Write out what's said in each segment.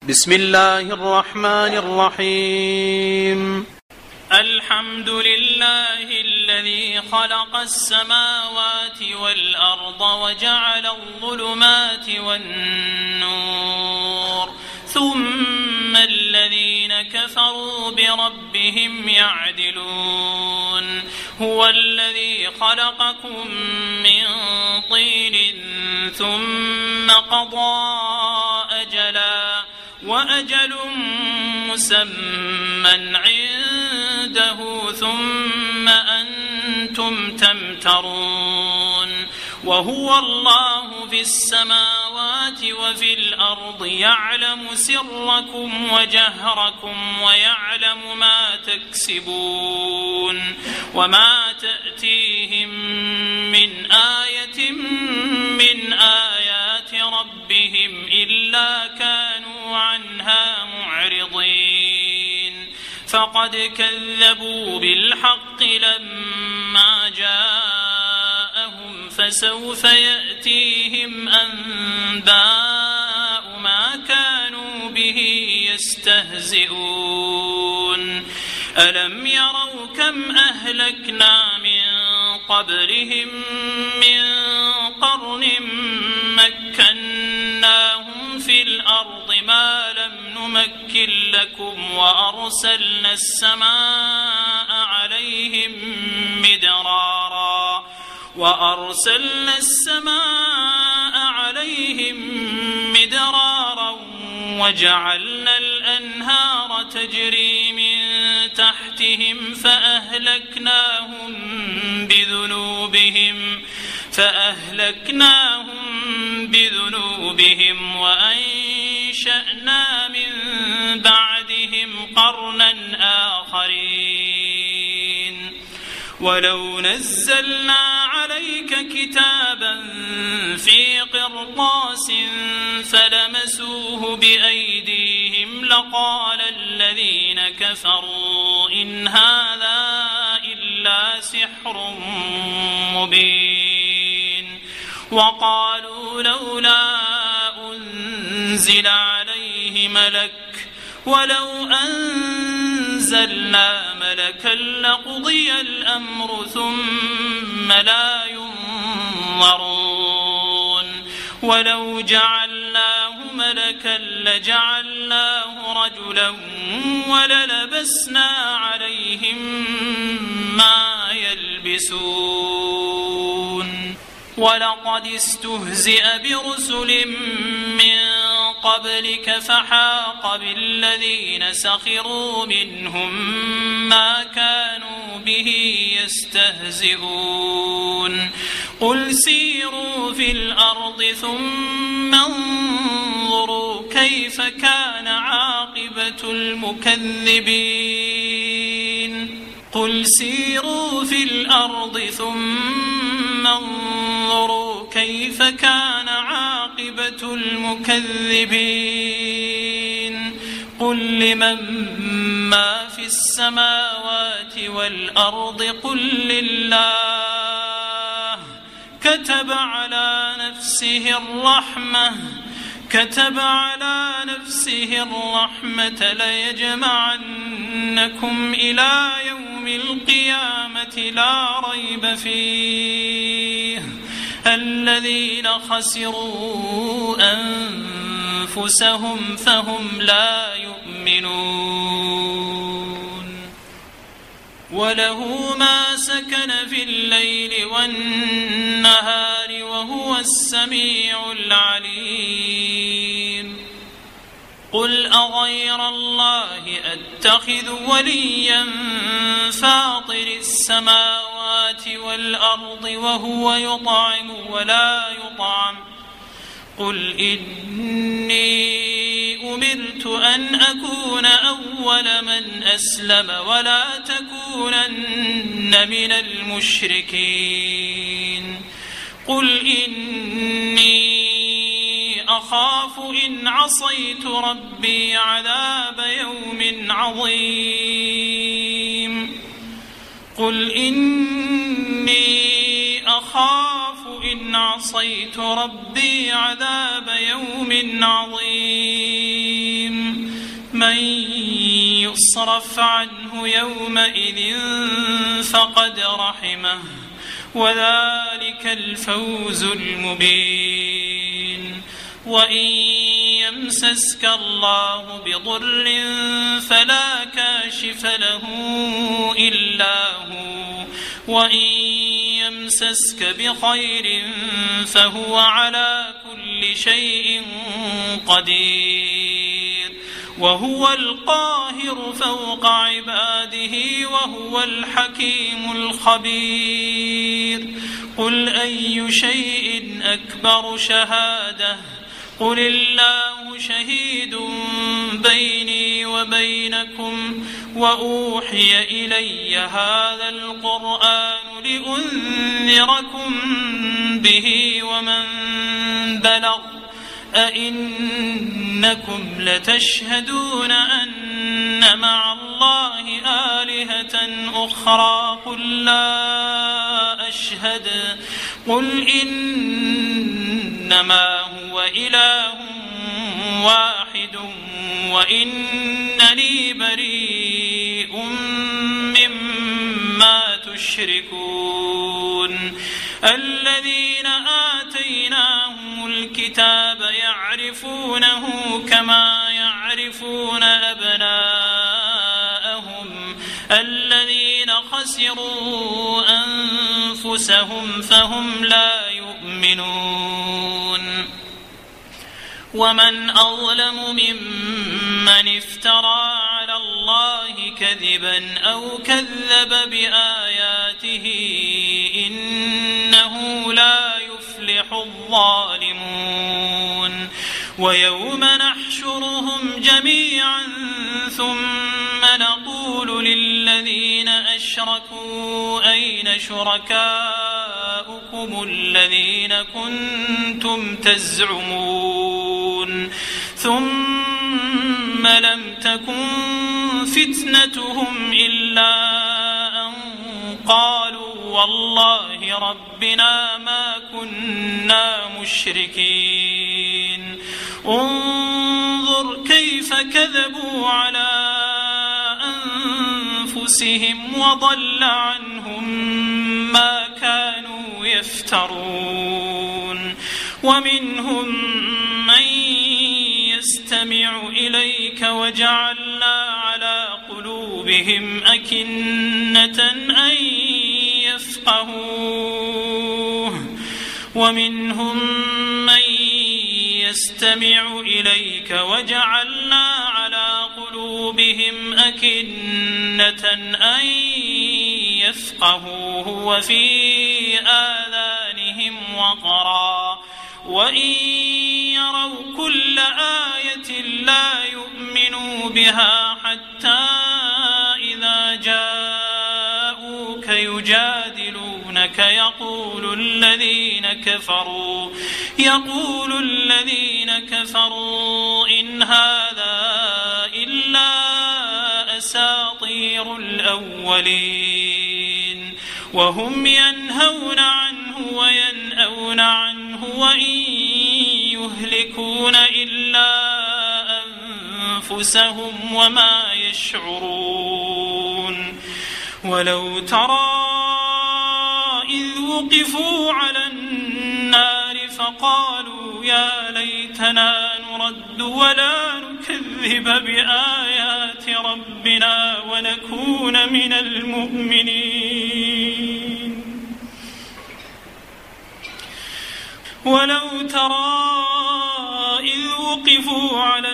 بسم الله الرحمن الرحيم. الحمد لله الذي خلق السماوات والأرض وجعل الظلمات والنور ثم الذين كفروا بربهم يعدلون. هو الذي خلقكم من طين ثم قضى أجلا وأجل مسمى عنده ثم أنتم تمترون. وهو الله في السماوات وفي الأرض يعلم سركم وجهركم ويعلم ما تكسبون. وما تأتيهم من آية من آيات ربهم إلا كانوا عنها معرضين. فقد كذبوا بالحق لما جاءهم فسوف يأتيهم أنباء ما كانوا به يستهزئون. ألم يروا كم أهلكنا من قبلهم من قرن مكناهم في الأرض ما لم نمكن لكم وأرسلنا السماء عليهم مدرارا وجعلنا الأنهار تجري من تحتهم فأهلكناهم بذنوبهم وأنشأنا من بعدهم قرنا آخرين. ولو نزلنا عليك كتابا في قرطاس فلمسوه بأيديهم لقال الذين كفروا إن هذا إلا سحر مبين. وقالوا لولا أنزل عليه ملك ولو أنزلنا ملكا لقضي الأمر ثم لا ينظرون. ولو جعلناه ملكا لجعلناه رجلا وللبسنا عليهم ما يلبسون. ولقد استهزئ برسل من قبلك فحاق بالذين سخروا منهم ما كانوا به يستهزئون. قل سيروا في الأرض ثم انظروا كيف كان عاقبة المكذبين. قل سيروا في الأرض ثم انظروا كيف كان عاقبة المكذبين. قل لمن ما في السماوات والأرض قل لله كتب على نفسه الرحمة ليجمعنكم إلى يوم القيامة لا ريب فيه. الذين خسروا أنفسهم فهم لا يؤمنون. وله ما سكن في الليل والنهار وهو السميع العليم. قل أغير الله أتخذ وليا فاطر السماوات والأرض وهو يطعم ولا يطعم. قل إني أمرت أن أكون أول من أسلم ولا تكونن من المشركين. قل إني أخاف إن عصيت ربي عذاب يوم عظيم. قل إني أخاف إن عصيت ربي عذاب يوم عظيم. من يصرف عنه يومئذ فقد رحمه وذلك الفوز المبين. وإن يمسسك الله بضر فلا كاشف له إلا هو وإن يمسسك بخير فهو على كل شيء قدير وهو القاهر فوق عباده وهو الحكيم الخبير. قل أي شيء أكبر شهادة قل الله شهيد بيني وبينكم وأوحي إلي هذا القرآن لأنذركم به ومن بلغ أئنكم لتشهدون أن مع الله آلهة أخرى قل لا أشهد قل إنما هو إله واحد وإنني بريء مما تشركون. الذين آتيناهم الكتاب يعرفونه كما يعرفون أبناءهم الذين خسروا أنفسهم فهم لا يؤمنون. ومن أظلم ممن افترى على الله كذبا أو كذب بآياته إنه لا يفلح الظالمون. ويوم نحشرهم جميعا ثم نقول للذين أشركوا أين شركاؤكم الذين كنتم تزعمون ثم لم تكن فتنتهم إلا أن قالوا والله ربنا ما كنا مشركين. انظر كيف كذبوا على أنفسهم وضل عنهم ما كانوا يفترون. ومنهم من يستمع إليك وجعلنا على قلوبهم أكنة أن يفقهوه ومنهم من يستمع إليك وجعلنا على قلوبهم أكنة أن يفقهوه وفي آذانهم وقرا وإن يروا كل آية لا يؤمنوا بها حتى إذا جاءوك يجادلونك يقول الذين كفروا إن هذا إلا أساطير الأولين وهم ينهون عنه وينأون عنه وإن يهلكون إلا أنفسهم وما يشعرون. ولو ترى إذ وقفوا على النار فقالوا يا ليتنا نرد ولا نكذب بآيات ربنا ونكون من المؤمنين. ولو ترى إذ وقفوا على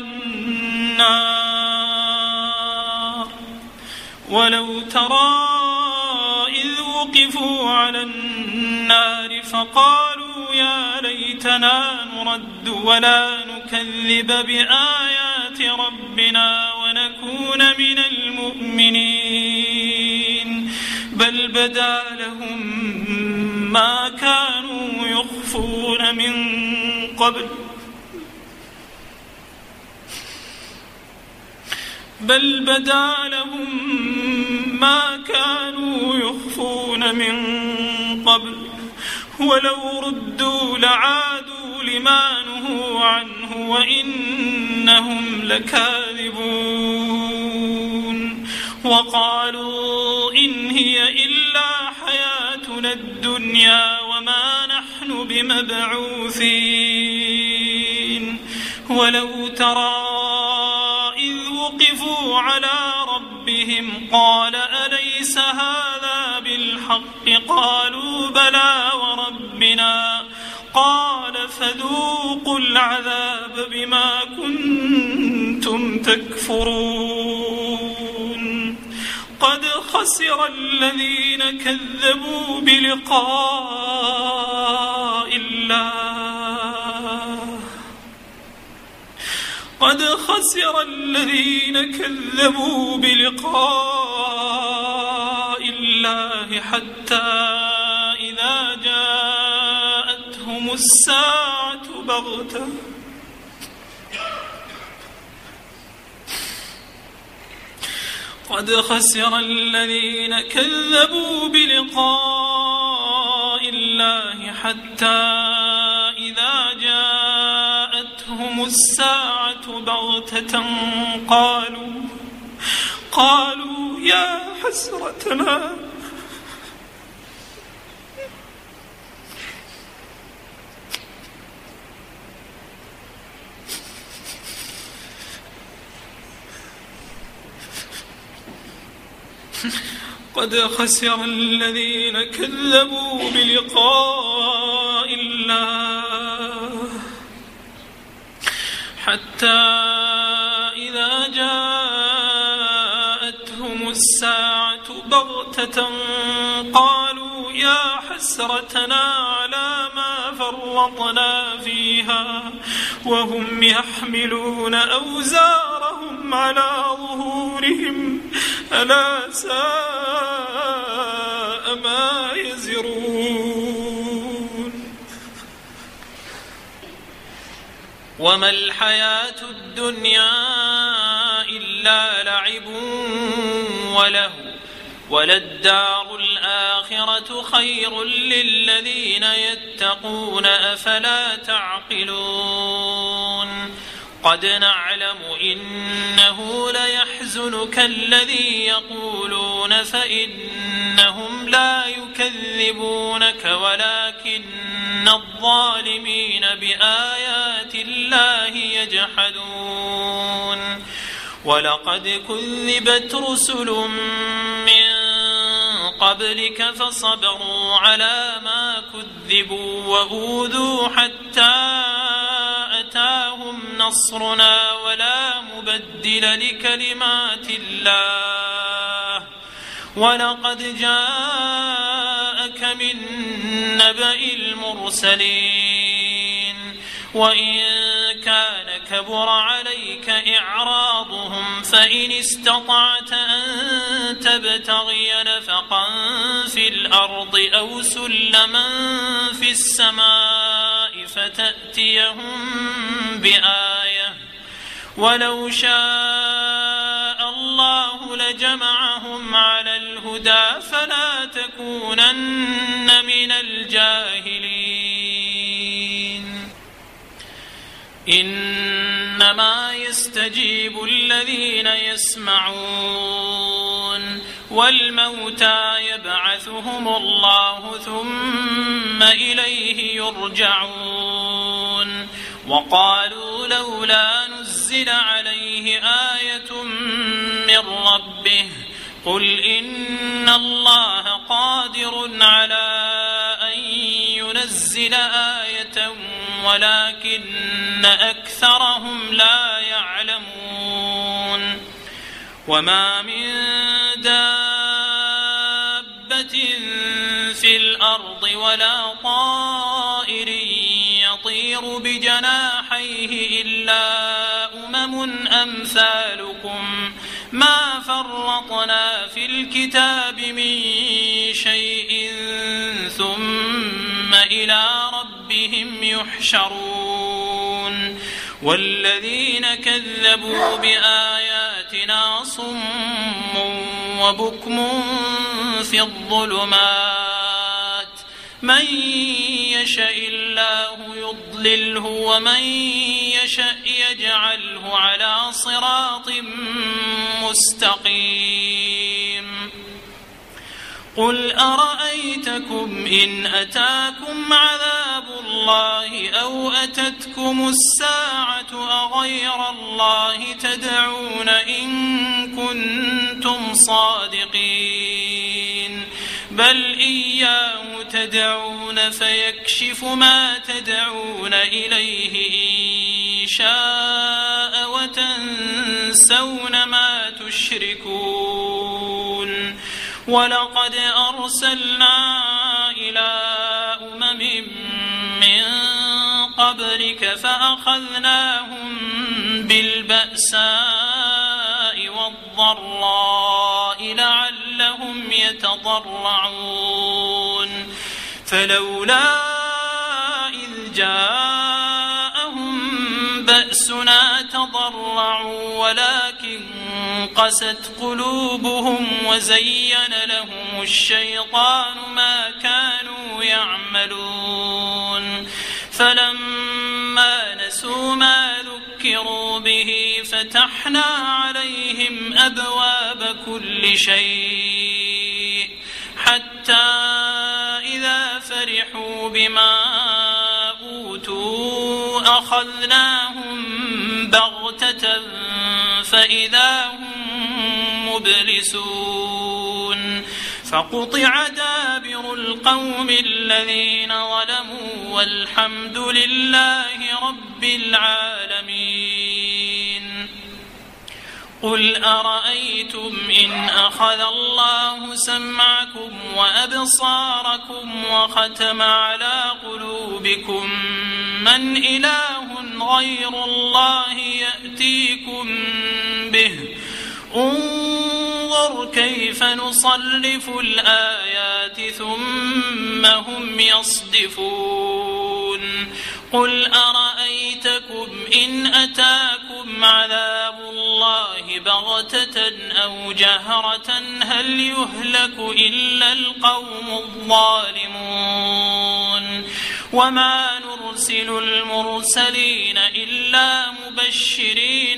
النار فقالوا يا ليتنا نرد ولا نكذب بآيات ربنا ونكون من المؤمنين بل بدا لهم ما كانوا يخفون من قبل ولو ردوا لعادوا لما نهوا عنه وإنهم لكاذبون. وقالوا إن هي إلا حياتنا الدنيا وما نحن بمبعوثين ولو ترى إذ وقفوا على ربهم قال أليس هذا بالحق قالوا بلى وربنا قال فذوقوا العذاب بما كنتم تكفرون قد خسر الذين كذبوا بلقاء الله قد خسر الذين كذبوا بلقاء الله حتى إذا جاءتهم الساعة بغتة قد خسر الذين كذبوا بلقاء الله حتى إذا جاءتهم الساعة بغتة قالوا يا حسرتنا قد خسر الذين كذبوا بلقاء الله حتى إذا جاءتهم الساعة بغتة قالوا يا حسرتنا على ما فرطنا فيها وهم يحملون أوزارهم على ظهورهم ألا ساء ما يزرون وما الحياة الدنيا إلا لعب وله وللدار الآخرة خير للذين يتقون أفلا تعقلون قد نعلم إنه ليحزنك الذي يقولون فإنهم لا يكذبونك ولكن الظالمين بآيات الله يجحدون ولقد كذبت رسل من قبلك فصبروا على ما كذبوا وأوذوا حتى أتاهم نصرنا ولا مبدل لكلمات الله ولقد جاءك من نبأ المرسلين وإن كان كبر عليك إعراضهم فإن استطعت أن تبتغي نفقا في الأرض أو سلما في السماء فتأتيهم بآية ولو شاء الله لجمعهم على الهدى فلا تكونن من الجاهلين إنما يستجيب الذين يسمعون والموتى يبعثهم الله ثم إليه يرجعون وقالوا لولا نزل عليه آية من ربه قل إن الله قادر على أن ينزل آية ولكن أكثرهم لا يعلمون وما من دابة في الأرض ولا طائر يطير بجناحيه إلا أمثالكم ما فرطنا في الكتاب من شيء ثم إلى ربهم يحشرون والذين كذبوا بآياتنا صم وبكم في الظلمات من يشاء الله يضلله ومن يشاء يجعله على صراط مستقيم قل أرأيتكم إن أتاكم عذاب الله أو أتتكم الساعة أغير الله تدعون إن كنتم صادقين بل إياه تدعون فيكشف ما تدعون إليه إن شاء وتنسون ما تشركون ولقد أرسلنا إلى أمم من قبلك فأخذناهم بالبأساء والضراء لعلهم يتضرعون فلولا إذ جاءهم بأسنا تضرعوا ولكن قست قلوبهم وزين لهم الشيطان ما كانوا يعملون فلما نسوا ما ذكروا به فتحنا عليهم أبواب كل شيء حتى إذا فرحوا بما أوتوا أخذناهم بغتة فإذا هم مبلسون فقطع دابر القوم الذين ظلموا والحمد لله رب العالمين قل أرأيتم إن أخذ الله سمعكم وأبصاركم وختم على قلوبكم من إله غير الله يأتيكم به انظر كيف نصرف الآيات ثم هم يصدفون قل أرأيتكم إن أتاكم عذاب الله بغتة أو جهرة هل يهلك إلا القوم الظالمون وما نرسل المرسلين إلا مبشرين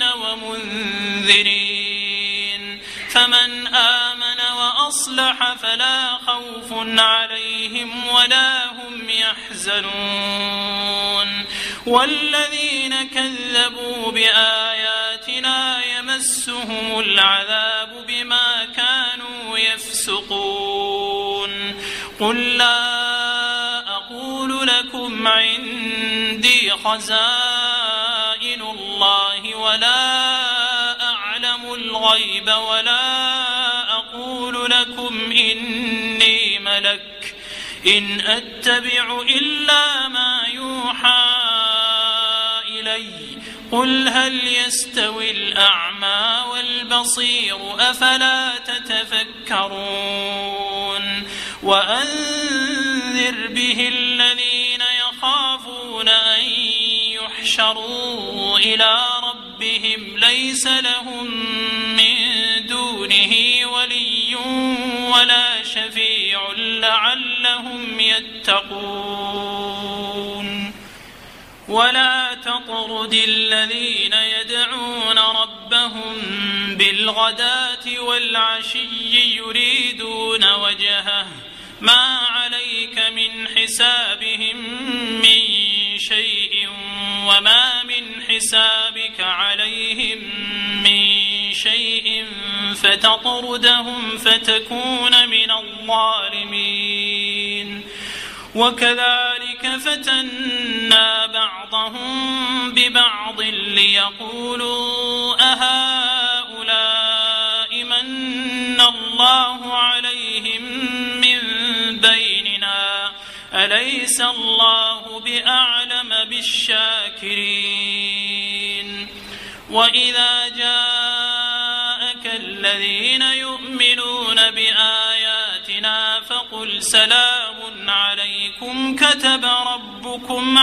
ومنذرين فمن آمن وأصلح فلا خوف عليهم ولا هم يحزنون والذين كذبوا بآياتنا يمسهم العذاب بما كانوا يفسقون قل لا أقول لكم عندي خزائن الله ولا أعلم الغيب ولا أقول لكم إني ملك إن أتبع إلا ما يوحى إلي قل هل يستوي الأعمى والبصير أفلا تتفكرون وأنذر به الذين يخافون أن يحشروا إلى ربهم ليس لهم من دونه ولي ولا شفيع لعلهم يتقون ولا تطرد الذين يدعون ربهم بالغداة والعشي يريدون وجهه ما عليك من حسابهم من شيء وما من حسابك عليهم من شيء فتطردهم فتكون من الظالمين وكذلك فتنا بعضهم ببعض ليقولوا أهؤلاء من الله عليهم من بيننا أليس الله بأعلم بالشاكرين وإذا جاءك الذين يؤمنون بآياتنا فقل سلام عليكم كتب ربكم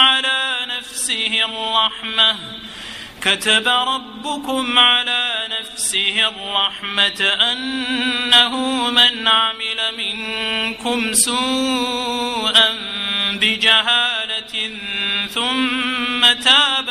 على نفسه الرحمة أنه من عمل منكم سوءا بجهالة ثم تاب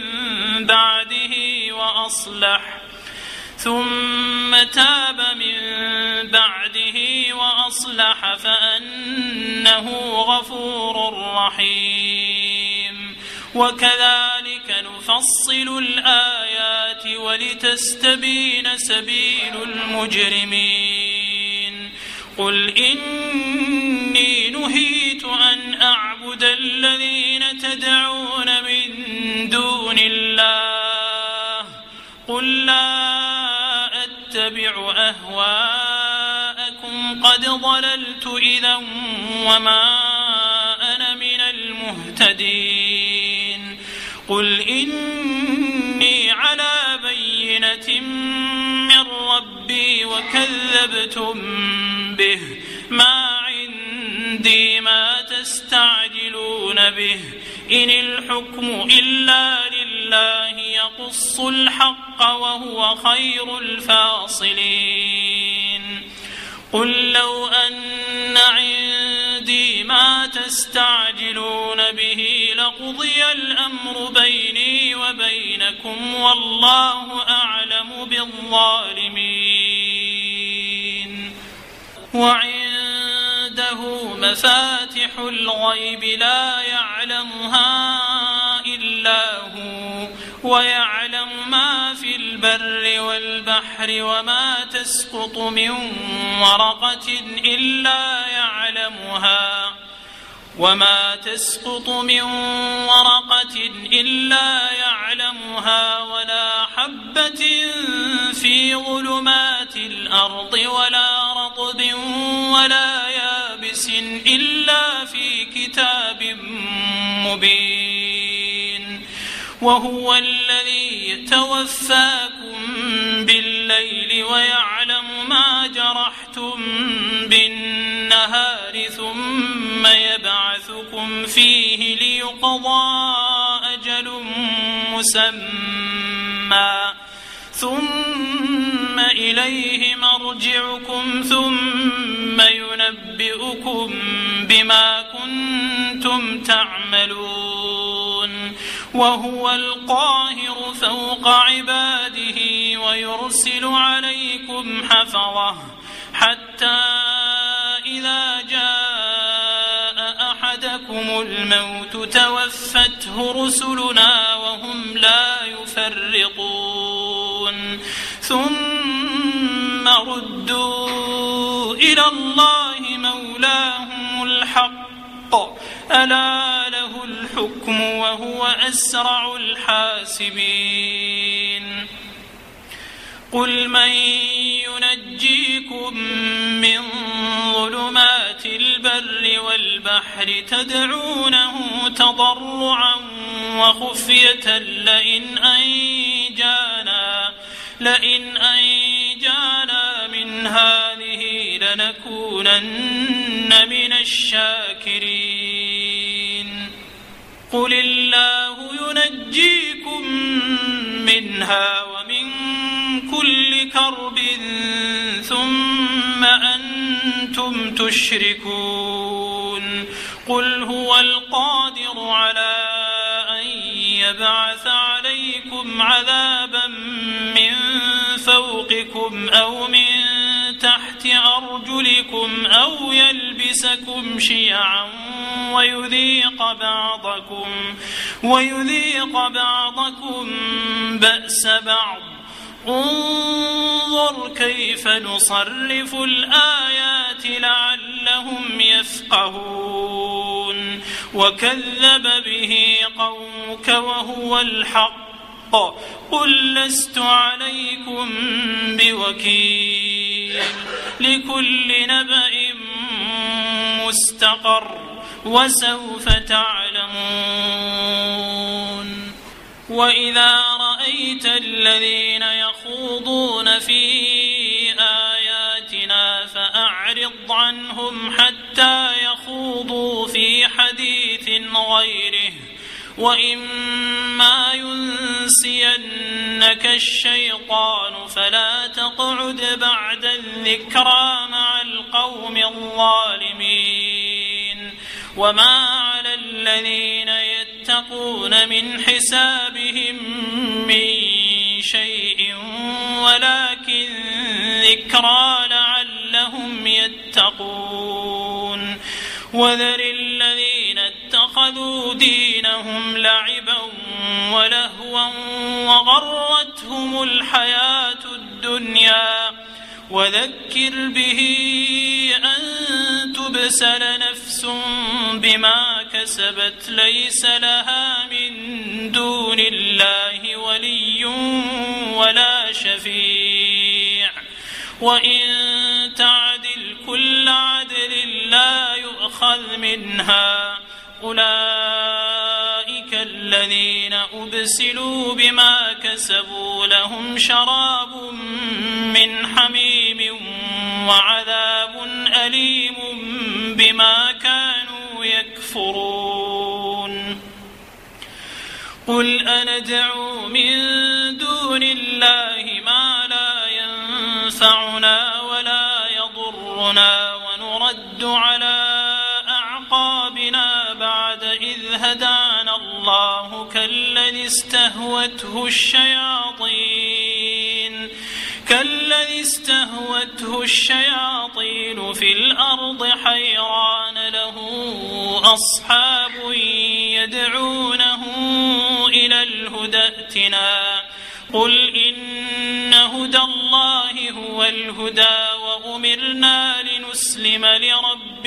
من بعده وأصلح فأنه غفور رحيم. وكذلك نفصل الآيات ولتستبين سبيل المجرمين. قل إني نهيت أن أعبد الذين تدعون من دون الله قل لا أتبع أهواءكم قد ضللت إذا وما أنا من المهتدين. قل إني على بينة من ربي وكذبتم به ما عندي ما تستعجلون به إن الحكم إلا لله يقص الحق وهو خير الفاصلين. قل لو أن عندي ما تستعجلون به لقضي الأمر بيني وبينكم والله أعلم بالظالمين. وعنده مفاتح الغيب لا يعلمها إلا هو ويعلم ما في البر والبحر وما تسقط من ورقة إلا يعلمها ولا حبة في ظلمات الأرض ولا رطب ولا يابس إلا في كتاب مبين. وهو الذي يتوفاكم بالليل ويعلم ما جرحتم بالنهار ثم يبعثكم فيه ليقضى أجل مسمى ثم إليه مرجعكم ثم ينبئكم بما كنتم تعملون. وهو القاهر فوق عباده ويرسل عليكم حفظه حتى إذا جاء أحدكم الموت توفته رسلنا وهم لا يفرطون ثم ردوا إلى الله مولاهم الحق ألا له الحكم وهو أسرع الحاسبين. قل من ينجيكم من ظلمات البر والبحر تدعونه تضرعا وخفية لئن أنجانا من هذه لنكونن من الشاكرين. قل الله ينجيكم منها ومن كل كرب ثم أنتم تشركون. قل هو القادر على أن يبعث عليكم عذابا من فوقكم أو من تحت أرجلكم أو يلبسكم شيعا ويذيق بعضكم بأس بعض. انظر كيف نصرف الآيات لعلهم يفقهون. وكذب به قومك وهو الحق قل لست عليكم بوكيل لكل نبأ مستقر وسوف تعلمون. وإذا رأيت الذين يخوضون في آياتنا فأعرض عنهم حتى يخوضوا في حديث غيره وإما ينسينك الشيطان فلا تقعد بعد الذكرى مع القوم الظالمين. وما على الذين يتقون من حسابهم من شيء ولكن ذكرى لعلهم يتقون وذر الذين اتخذوا دينهم لعبا ولهوا وغرتهم الحياة الدنيا وذكر به أن تبسل نفس بما كسبت ليس لها من دون الله ولي ولا شفيع وإن تعدل كل عدل لا يؤخذ منها أولئك الذين أبسلوا بما كسبوا لهم شراب من حميم وعذاب أليم بما كانوا يكفرون قل أندعو من دون الله ما لا ينفعنا ولا يضرنا ونرد على أعقابنا بعد إذ هدانا الله كالذي استهوته الشياطين في الأرض حيران له أصحاب يدعونه إلى الهدى ائتنا قل إن هدى الله هو الهدى وأمرنا لنسلم لرب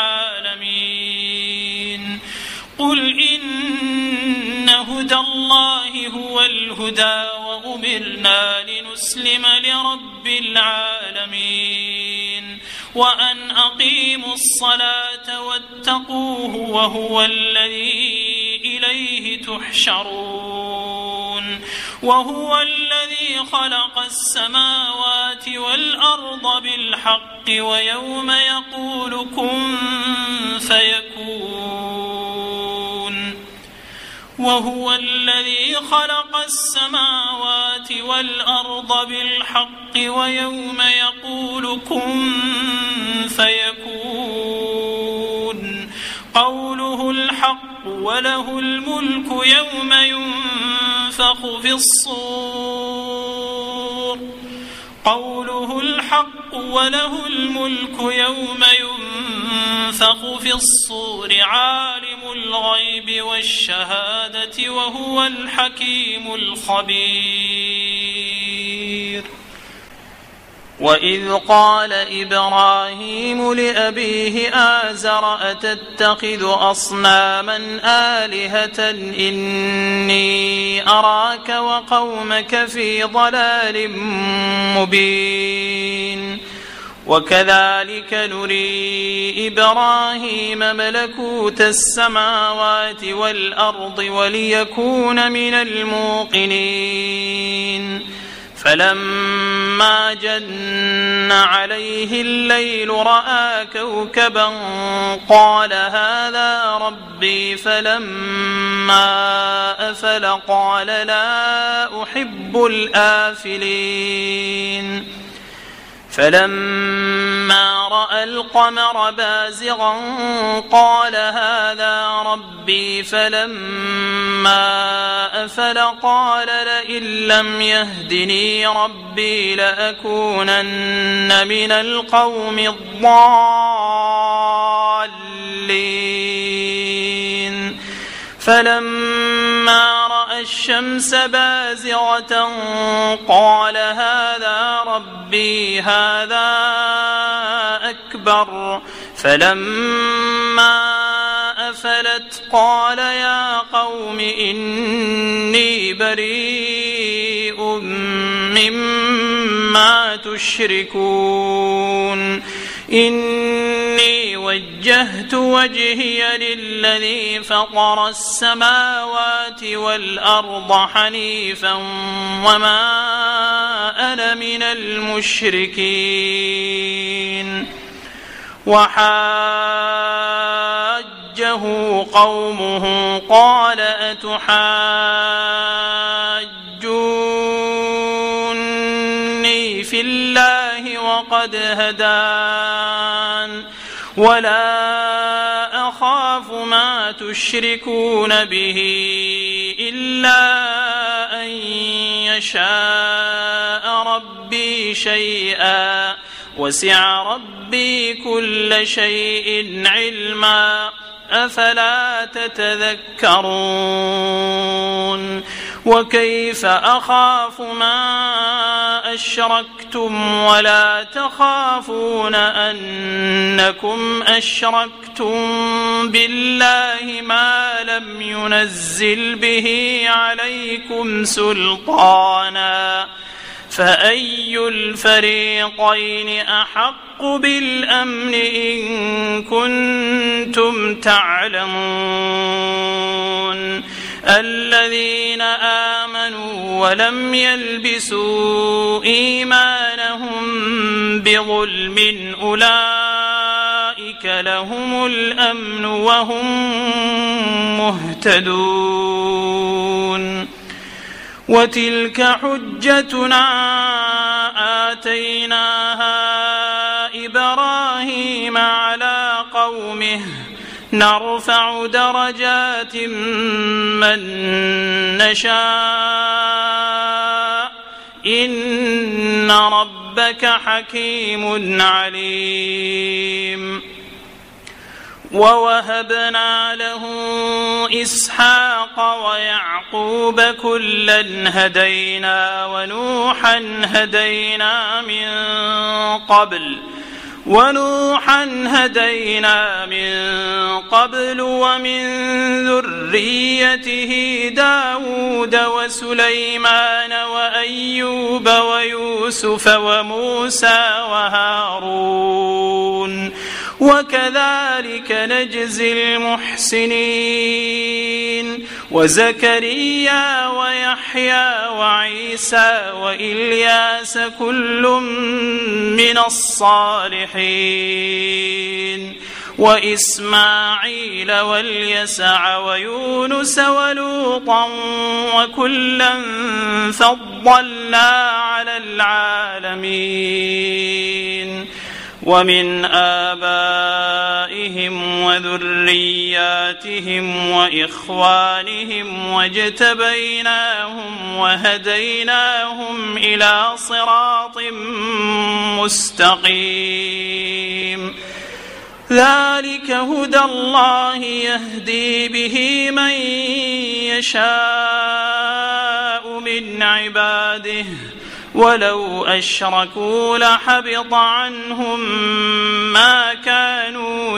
العالمين قل إن هدى الله هو الهدى وأمرنا لنسلم لرب العالمين وأن أقيموا الصلاة واتقوه وهو الذي إليه تحشرون وهو الذي خلق السماوات والأرض بالحق ويوم يقول كن فيكون وهو الذي خلق السماوات والأرض بالحق ويوم يقول كن فيكون قوله الحق وله الملك يوم ينفخ في الصور قوله الحق وله الملك يوم ينفخ في الصور عالم الغيب والشهادة وهو الحكيم الخبير وإذ قال إبراهيم لأبيه آزر أتتخذ أصناما آلهة إني أراك وقومك في ضلال مبين وكذلك نري إبراهيم ملكوت السماوات والأرض وليكون من الموقنين فلما جن عليه الليل رأى كوكبا قال هذا ربي فلما أفل قال لا أحب الآفلين فلما رأى القمر بازغا قال هذا ربي فلما أفل قال لئن لم يهدني ربي لأكونن من القوم الضالين فلما رأى الشمس بازغة قال هذا ربي هذا أكبر فلما أفلت قال يا قوم إني بريء مما تشركون إني وجهت وجهي للذي فطر السماوات والأرض حنيفا وما أنا من المشركين وحاجه قومه قال أتحاجوني في الله وقد هدان ولا أخاف أخاف ما تشركون به إلا أن يشاء ربي شيئا وسع ربي كل شيء علما أفلا تتذكرون وكيف أخاف ما أشركتم ولا تخافون أنكم أشركتم بالله ما لم ينزل به عليكم سلطانا فأي الفريقين أحق بالأمن إن كنتم تعلمون الذين آمنوا ولم يلبسوا إيمانهم بظلم أولئك لهم الأمن وهم مهتدون وتلك حجتنا آتيناها إبراهيم على قومه نرفع درجات من نشاء إن ربك حكيم عليم ووهبنا له إسحاق ويعقوب كلا هدينا ونوحا هدينا من قبل ومن ذريته داود وسليمان وأيوب ويوسف وموسى وهارون وكذلك نجزي المحسنين وزكريا ويحيى وعيسى وإلياس كل من الصالحين وإسماعيل واليسع ويونس ولوطا وكلا فضلنا على العالمين ومن آبائهم وذرياتهم وإخوانهم واجتبيناهم وهديناهم إلى صراط مستقيم ذلك هدى الله يهدي به من يشاء من عباده ولو أشركوا لحبط عنهم ما كانوا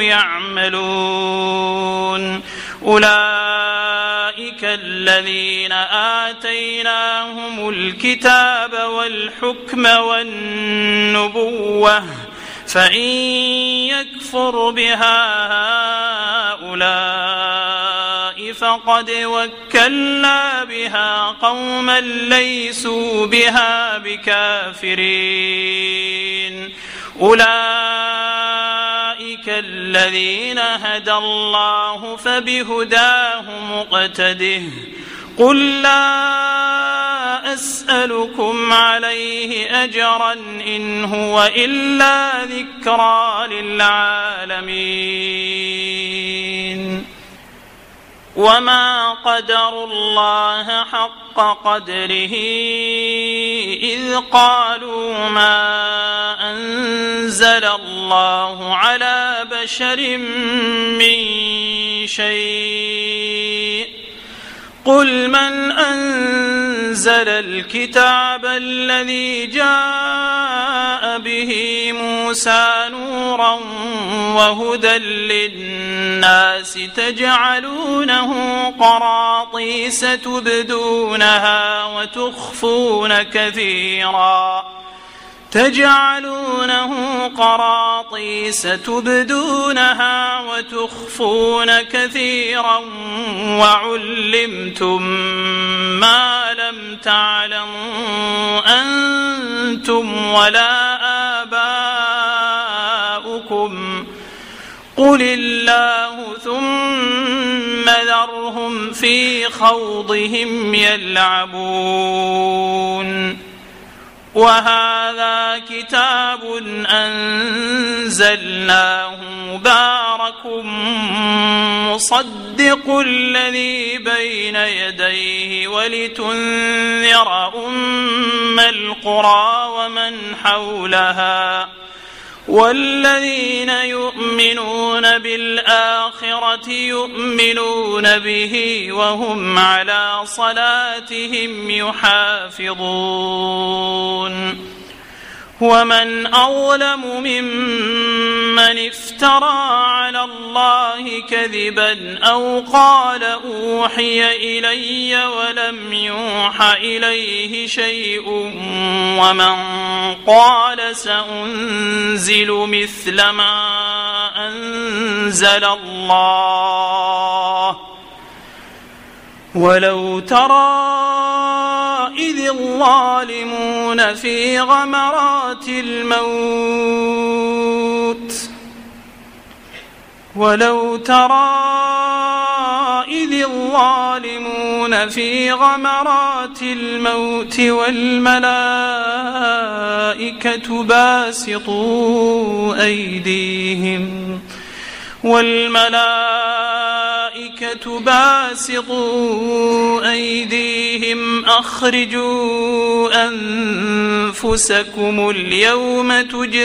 يعملون أولئك الذين آتيناهم الكتاب والحكم والنبوة فإن يكفر بها هؤلاء فقد وكلنا بها قوما ليسوا بها بكافرين أولئك الذين هدى الله فبهداه مقتده قل لا أسألكم عليه أجرا إن هو إلا ذكرى للعالمين وما قدروا الله حق قدره إذ قالوا ما أنزل الله على بشر من شيء قل من أنزل الكتاب الذي جاء به موسى نورا وهدى للناس تجعلونه قراطيس تبدونها وتخفون كثيرا وعلمتم ما لم تعلموا أنتم ولا آباؤكم قل الله ثم ذرهم في خوضهم يلعبون وهذا كتاب أنزلناه مبارك جاءكم مصدق الذي بين يديه ولتنذر أم القرى ومن حولها والذين يؤمنون بالآخرة يؤمنون به وهم على صلاتهم يحافظون ومن أظلم ممن افترى على الله كذبا أو قال أوحي إلي ولم يوح إليه شيء ومن قال سأنزل مثل ما أنزل الله ولو ترى إذ الظالمون في غمرات الموت ولو ترى إذ الظالمون في غمرات الموت والملائكة باسطوا أيديهم أخرجوا أنفسكم اليوم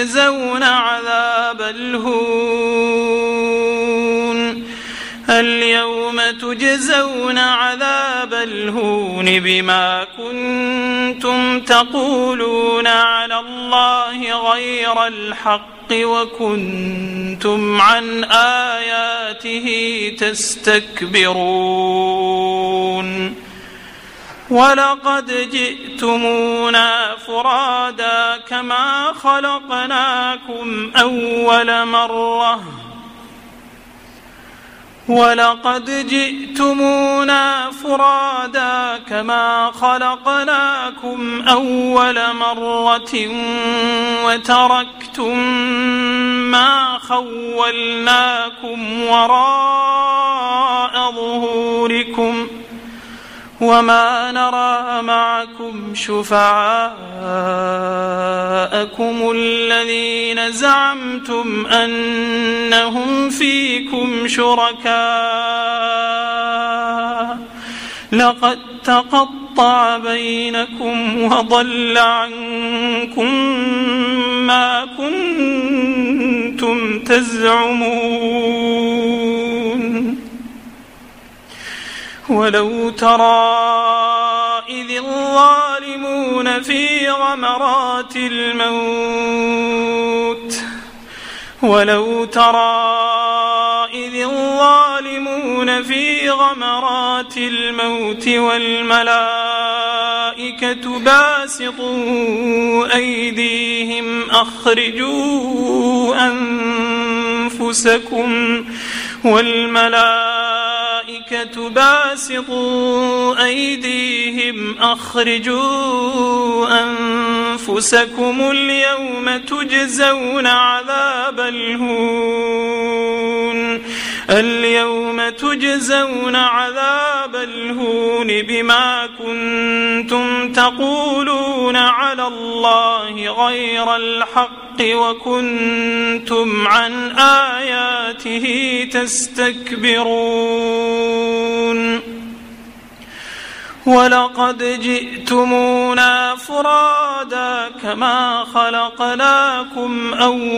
تجزون عذاب الهون بما كنتم تقولون على الله غير الحق وكنتم عن آياته تستكبرون ولقد جئتمونا فرادا كما خلقناكم أول مرة وتركتم ما خولناكم وراء ظهوركم وما نرى معكم شفعاءكم الذين زعمتم أنهم فيكم شركاء لقد تقطع بينكم وضل عنكم ما كنتم تزعمون ولو ترى إذ الظالمون في غمرات الموت والملائكة باسطوا أيديهم أخرجوا أنفسكم اليوم تجزون عذاب الهون بما كنتم تقولون على الله غير الحق وكنتم عن آياته تستكبرون ولقد جئتمونا فرادا كما خلقناكم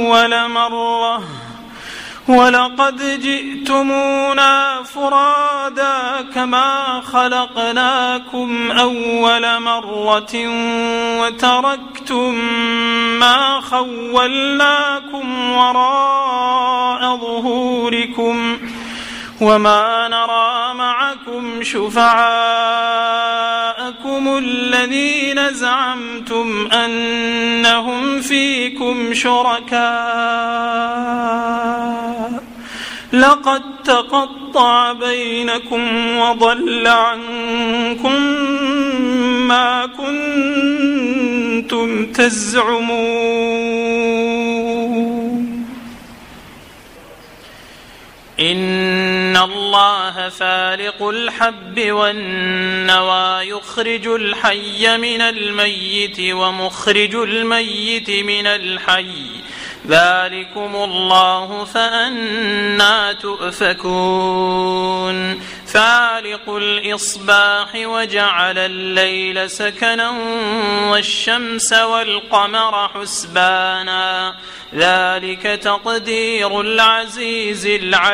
أول مرة وتركتم ما خولناكم وراء ظهوركم وما نرى معكم شفعاءكم الذين زعمتم أنهم فيكم شركاء لقد تقطع بينكم وضل عنكم ما كنتم تزعمون إن الله فالق الحب والنوى يخرج الحي من الميت ومخرج الميت من الحي ذلكم الله فأنى تؤفكون فالق الإصباح وجعل الليل سكنا والشمس والقمر حسبانا ذلك تقدير العزيز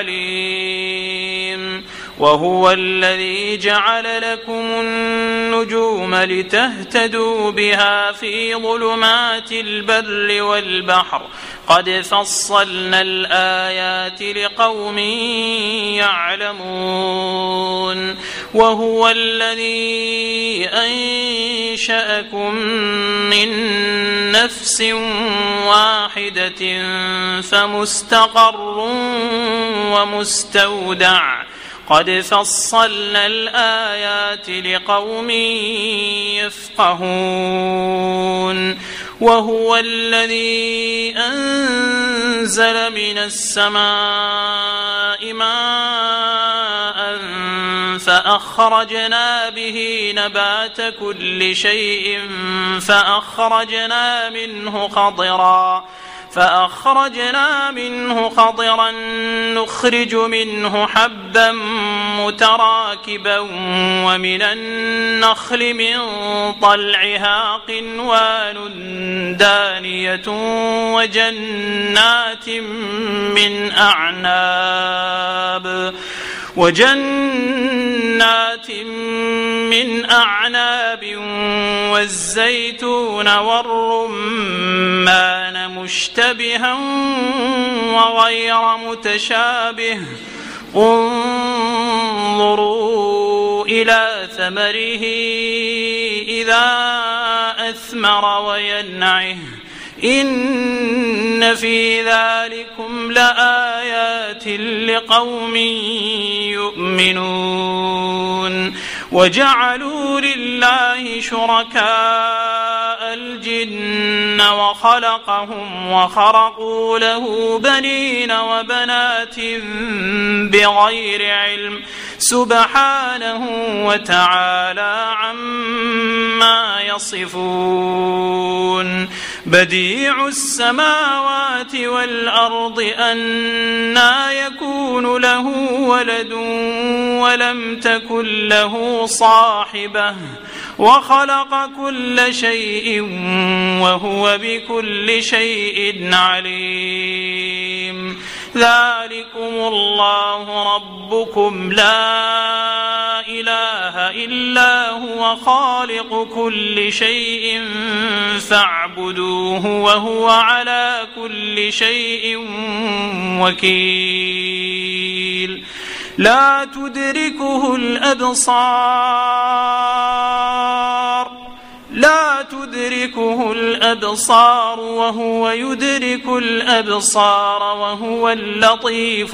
العليم وهو الذي جعل لكم النجوم لتهتدوا بها في ظلمات البر والبحر قد فصلنا الآيات لقوم يعلمون وهو الذي أنشأكم من نفس واحدة فمستقر ومستودع قد فصلنا الآيات لقوم يفقهون وهو الذي أنزل من السماء ماء فأخرجنا به نبات كل شيء فأخرجنا منه خضرا نخرج منه حبا متراكبا ومن النخل من طلعها قنوان دانية وجنات من أعناب والزيتون والرمان مشتبها وغير متشابه انظروا إلى ثمره إذا أثمر وينعه إن في ذلكم لآيات لقوم يؤمنون وجعلوا لله شركاء الجن وخلقهم وخرقوا له بنين وبنات بغير علم سبحانه وتعالى عما يصفون بديع السماوات والأرض أنى يكون له ولد ولم تكن له صاحبة وخلق كل شيء وهو بكل شيء عليم ذلكم الله ربكم لا إله إلا هو خالق كل شيء فاعبدوه وهو على كل شيء وكيل لا تدركه الأبصار وهو يدرك الأبصار وهو اللطيف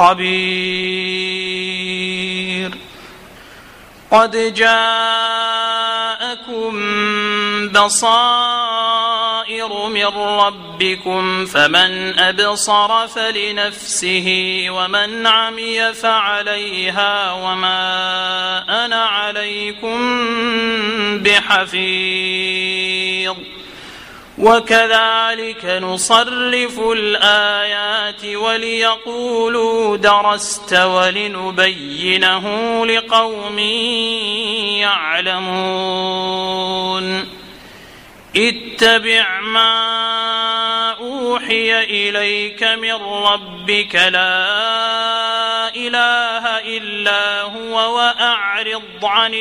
الخبير قد جاءكم بصائر من ربكم فمن أبصر فلنفسه ومن عمي فعليها وما أنا عليكم بحفيظ وكذلك نصرف الآيات وليقولوا درست ولنبينه لقوم يعلمون اتبع ما أوحي إليك من ربك لا إله إلا هو وأعرض عن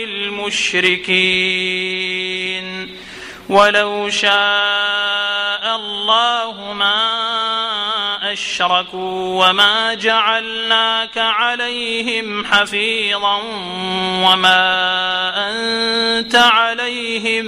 المشركين ولو شاء الله ما أشركوا وما جعلناك عليهم حفيظا وما أنت عليهم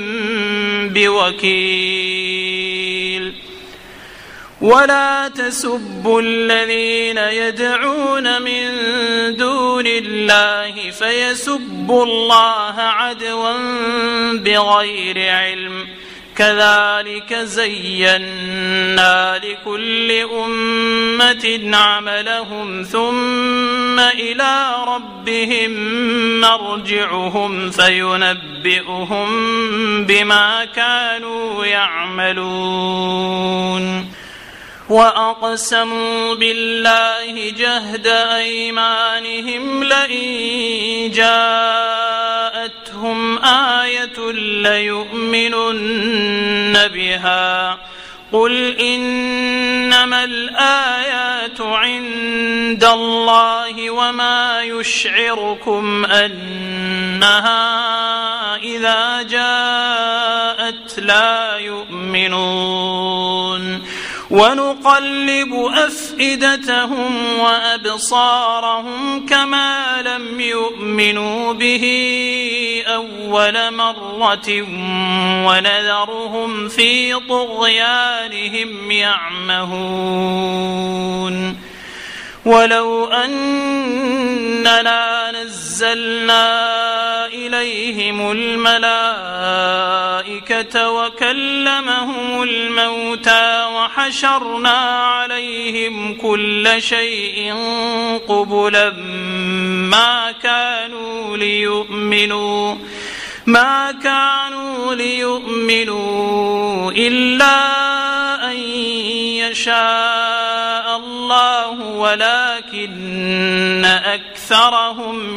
بوكيل ولا تسبوا الذين يدعون من دون الله فيسبوا الله عدوا بغير علم كذلك زينا لكل أمة عملهم ثم إلى ربهم مرجعهم فينبئهم بما كانوا يعملون وأقسموا بالله جهد أيمانهم لئن جاءتهم آية ليؤمنن بها قل إنما الآيات عند الله وما يشعركم أنها إذا جاءت لا يؤمنون ونقلب أفئدتهم وأبصارهم كما لم يؤمنوا به أول مرة ونذرهم في طغيانهم يعمهون ولو أننا نزلنا إليهم الملائكة وكلمهم الموتى وحشرنا عليهم كل شيء قبلا ما كانوا ليؤمنوا إلا أن يشاء الله ولكن أكثرهم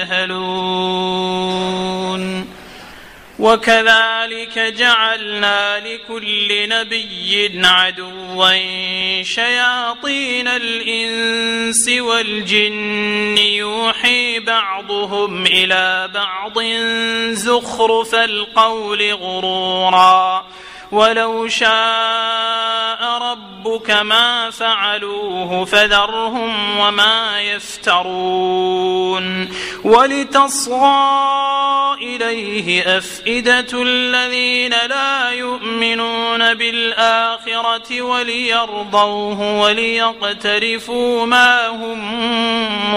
يجهلون وكذلك جعلنا لكل نبي عدوا شياطين الإنس والجن يوحي بعضهم إلى بعض زخرف القول غرورا ولو شاء ربك ما فعلوه فذرهم وما يفترون ولتصغى إليه أفئدة الذين لا يؤمنون بالآخرة وليرضوه وليقترفوا ما هم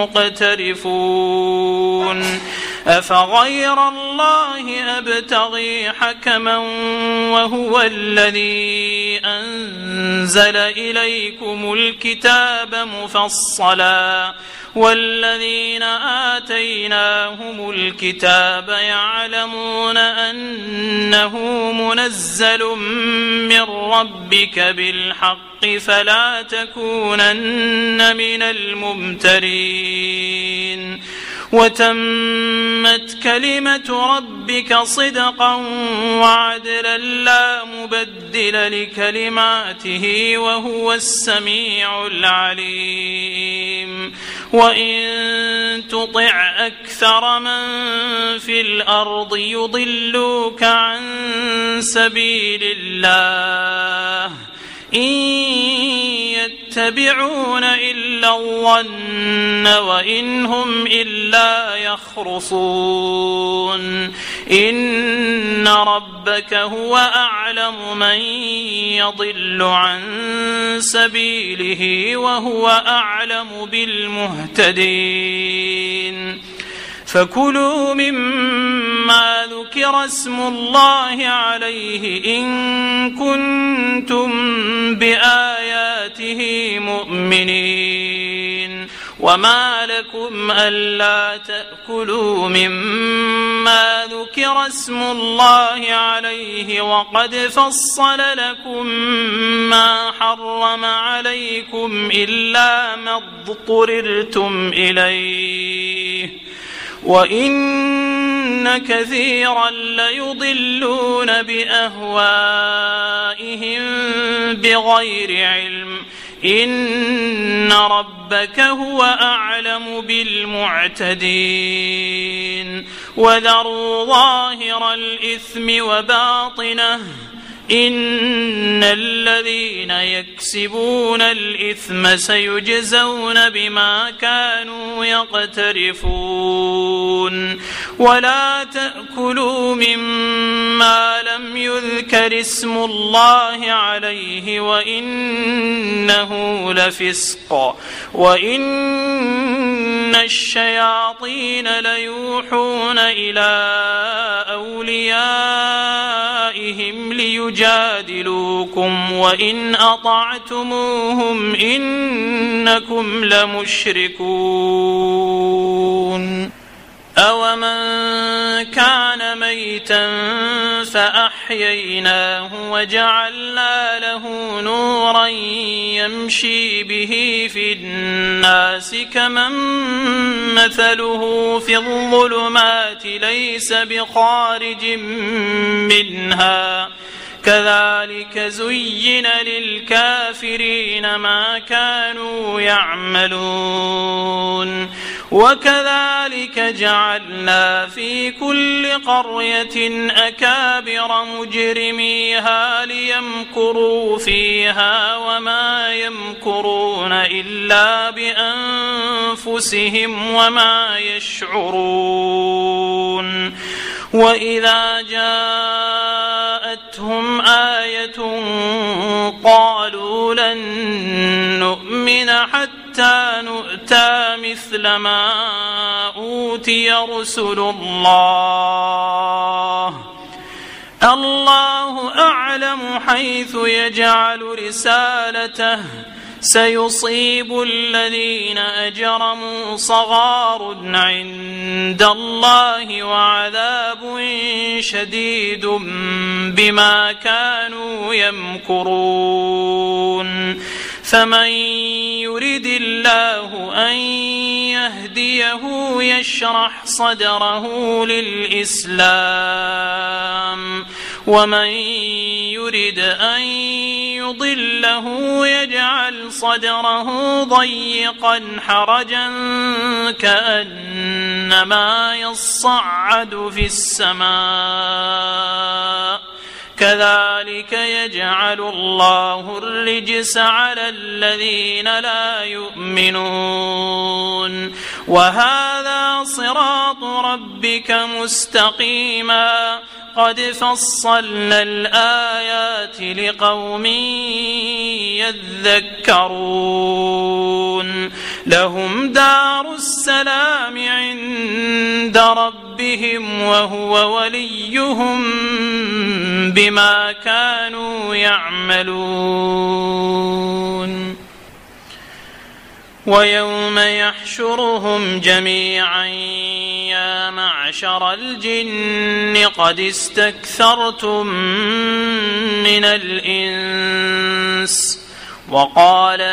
مقترفون أفغير الله أبتغي حكما وهو الذي أنزل إليكم الكتاب مفصلا والذين آتيناهم الكتاب يعلمون أنه منزل من ربك بالحق فلا تكونن من الممترين وتمت كلمة ربك صدقا وعدلا لا مبدل لكلماته وهو السميع العليم وإن تطع أكثر من في الأرض يضلوك عن سبيل الله إن يتبعون إلا الظن وإن هم إلا يخرصون إن ربك هو أعلم من يضل عن سبيله وهو أعلم بالمهتدين فكلوا مما ذكر اسم الله عليه إن كنتم بآياته مؤمنين وما لكم ألا تأكلوا مما ذكر اسم الله عليه وقد فصل لكم ما حرم عليكم إلا ما اضطررتم إليه وإن كثيرا ليضلون بأهوائهم بغير علم إن ربك هو أعلم بالمعتدين وذروا ظاهر الإثم وباطنه إن الذين يكسبون الإثم سيجزون بما كانوا يقترفون ولا تأكلوا مما لم يذكر اسم الله عليه وإنه لفسق وإن الشياطين ليوحون إلى أوليائهم ليجادلوكم وإن أطعتموهم إنكم لمشركون أومن كان ميتا فأحييناه وجعلنا له نورا يمشي به في الناس كمن مثله في الظلمات ليس بخارج منها كذلك زين للكافرين ما كانوا يعملون وكذلك جعلنا في كل قرية أكابر مجرميها ليمكروا فيها وما يمكرون إلا بأنفسهم وما يشعرون وإذا جاءتهم آية قالوا لن نؤمن حتى نؤتى مثل ما أوتي رسل الله أعلم حيث يجعل رسالته سيصيب الذين أجرموا صغار عند الله وعذاب شديد بما كانوا يمكرون فمن يرد الله أن يهديه يشرح صدره للإسلام ومن يرد أن يضله يجعل صدره ضيقا حرجا كأنما يصعد في السماء كذلك يجعل الله الرجس على الذين لا يؤمنون وهذا صراط ربك مستقيما قد فصلنا الآيات لقوم يذكرون لهم دار السلام عند ربهم وهو وليهم بما كانوا يعملون ويوم يحشرهم جميعا يا معشر الجن قد استكثرتم من الإنس وقال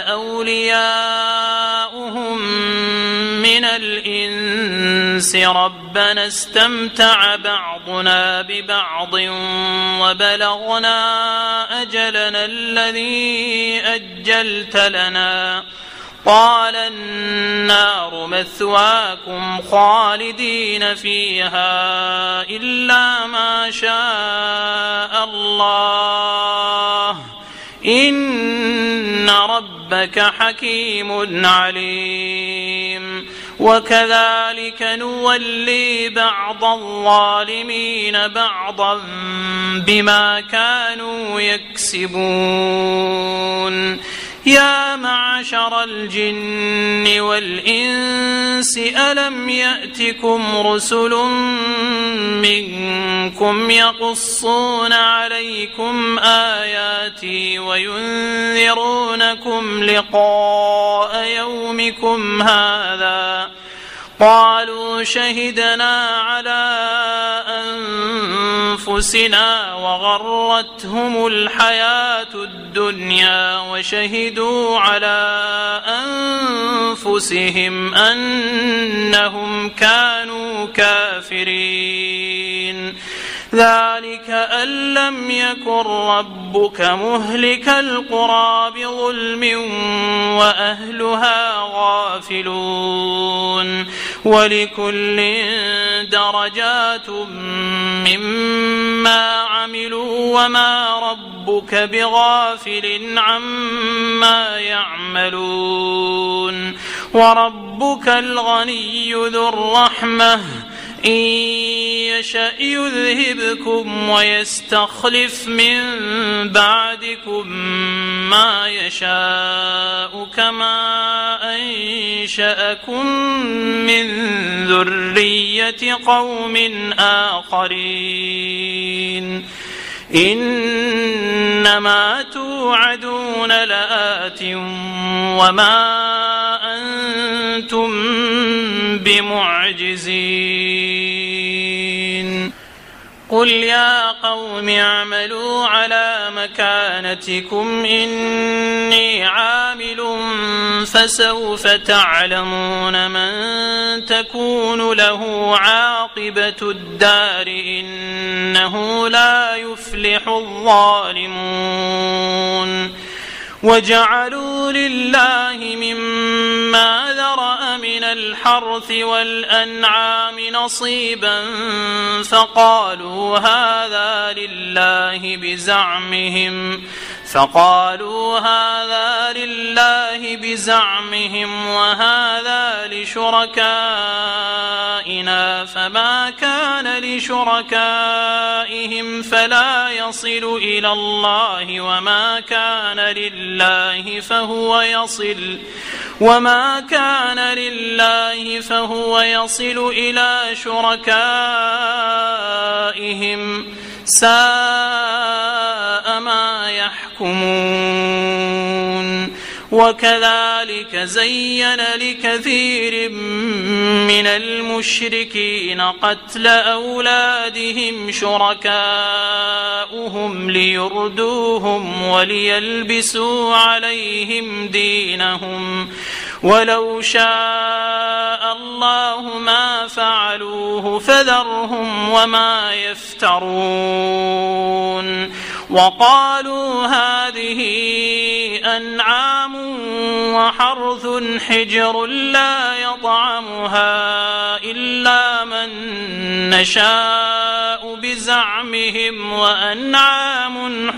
أولياؤهم من الإنس ربنا استمتع بعضنا ببعض وبلغنا أجلنا الذي أجلت لنا قال النار مثواكم خالدين فيها إلا ما شاء الله إن ربك حكيم عليم وكذلك نولي بعض الظالمين بعضا بما كانوا يكسبون يا معشر الجن والإنس ألم يأتكم رسل منكم يقصون عليكم آياتي وينذرونكم لقاء يومكم هذا قالوا شهدنا على أنفسنا وغرتهم الحياة الدنيا وشهدوا على أنفسهم أنهم كانوا كافرين ذلك أن لم يكن ربك مهلك القرى بظلم وأهلها غافلون ولكل درجات مما عملوا وما ربك بغافل عما يعملون وربك الغني ذو الرحمة إن يشأ يذهبكم ويستخلف من بعدكم ما يشاء كما أنشأكم من ذرية قوم آخرين إنما توعدون لآت وما أنتم بمعجزين قل يا قوم اعملوا على مكانتكم إني عامل فسوف تعلمون من تكون له عاقبة الدار إنه لا يفلح الظالمون وجعلوا لله مما ذرأ من الحرث والأنعام نصيبا فقالوا هذا لله بزعمهم وهذا لشركائنا فما كان لشركائهم فلا يصل إلى الله وما كان لله فهو يصل إلى شركائهم ساء ما يحكمون وكذلك زين لكثير من المشركين قتل أولادهم شركاؤهم ليردوهم وليلبسوا عليهم دينهم ولو شاء الله ما فعلوه فذرهم وما يفترون وقالوا هذه أنعام وحرث حجر لا يطعمها إلا من نشاء بزعمهم وأنعام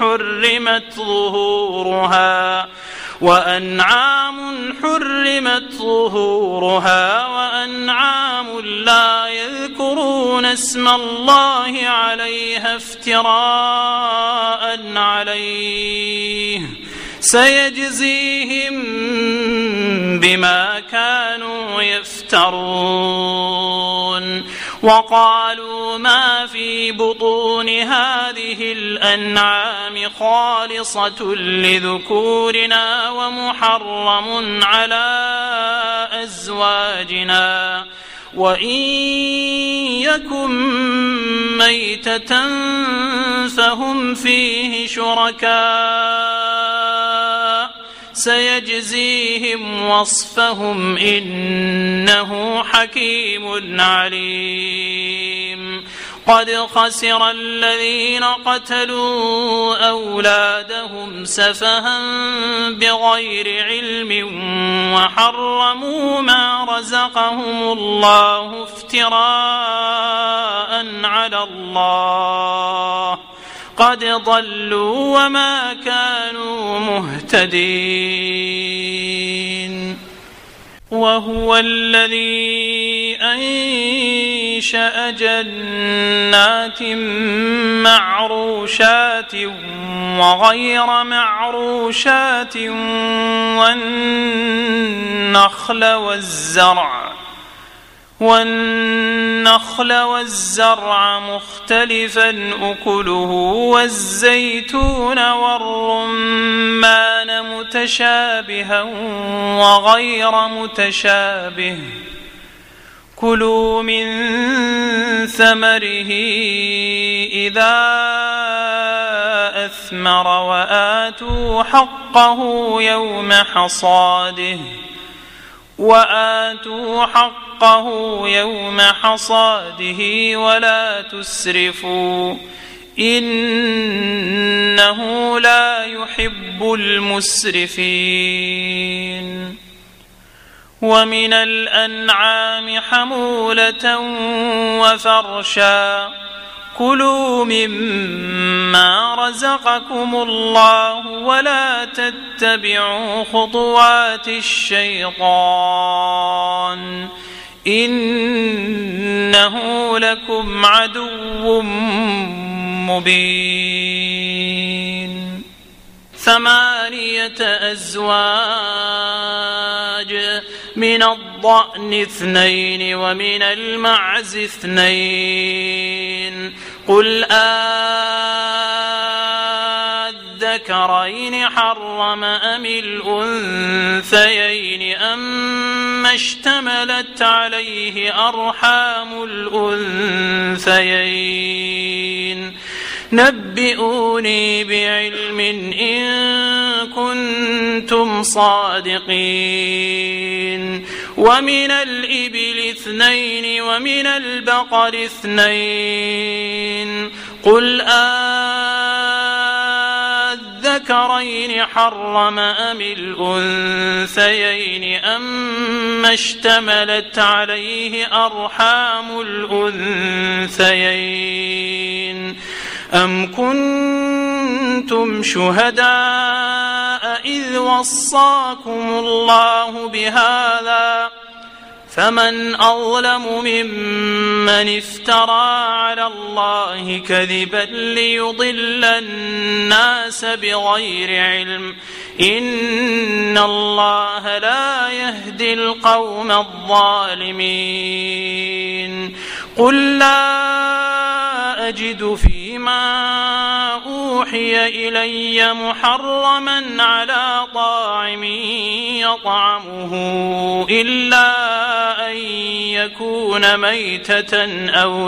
حرمت ظهورها وأنعام لا يذكرون اسم الله عليها افتراء عليه سيجزيهم بما كانوا يفترون وقالوا ما في بطون هذه الأنعام خالصة لذكورنا ومحرم على أزواجنا وإن يكن ميتة فهم فيه شركاء سيجزيهم وصفهم إنه حكيم عليم قد خسر الذين قتلوا أولادهم سفها بغير علم وحرموا ما رزقهم الله افتراء على الله قد ضلوا وما كانوا مهتدين وهو الذي أنشأ جنات معروشات وغير معروشات والنخل والزرع مختلفا أكله والزيتون والرمان متشابها وغير متشابه كلوا من ثمره إذا أثمر وآتوا حقه يوم حصاده ولا تسرفوا إنه لا يحب المسرفين ومن الأنعام حمولة وفرشا كلوا مما رزقكم الله ولا تتبعوا خطوات الشيطان إنه لكم عدو مبين 8 أزواج من الضأن 2 ومن المعز 2 قل الذكرين حرم أم الأنثيين أما اشتملت عليه أرحام الأنثيين نبئوني بعلم إن كنتم صادقين ومن الإبل 2 ومن البقر 2 قل الذكرين حرم أم الأنثيين أما اشتملت عليه أرحام الأنثيين أم كنتم شهداء إذ وصاكم الله بهذا فمن أظلم ممن افترى على الله كذبا ليضل الناس بغير علم إن الله لا يهدي القوم الظالمين قل لا أجد فيما أوحي إلي محرما على طاعم يطعمه إلا أن يكون ميتة